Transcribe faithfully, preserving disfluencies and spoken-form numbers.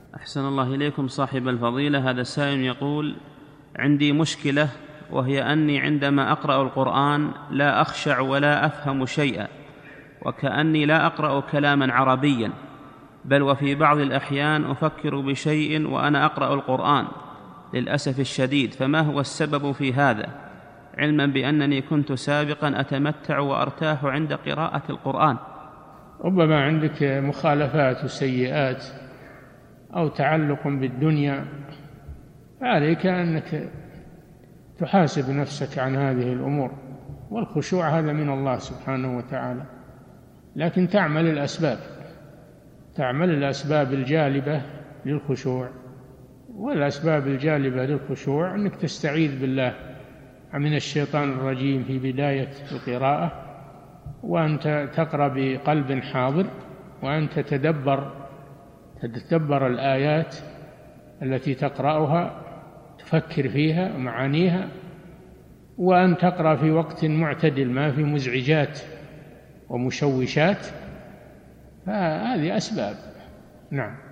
أحسن الله إليكم صاحب الفضيلة. هذا السائل يقول: عندي مشكلة، وهي أني عندما أقرأ القرآن لا أخشع ولا أفهم شيئا، وكأني لا أقرأ كلاما عربيا، بل وفي بعض الأحيان أفكر بشيء وأنا أقرأ القرآن للأسف الشديد، فما هو السبب في هذا، علما بأنني كنت سابقا أتمتع وأرتاح عند قراءة القرآن؟ ربما عندك مخالفات وسيئات أو تعلق بالدنيا، فعليك أنك تحاسب نفسك عن هذه الأمور، والخشوع هذا من الله سبحانه وتعالى، لكن تعمل الأسباب تعمل الأسباب الجالبة للخشوع. والأسباب الجالبة للخشوع أنك تستعيذ بالله من الشيطان الرجيم في بداية القراءة، وأنت تقرأ بقلب حاضر، وأن تتدبر تتدبر الآيات التي تقرأها، تفكر فيها ومعانيها، وأن تقرأ في وقت معتدل ما في مزعجات ومشوشات، فهذه أسباب. نعم.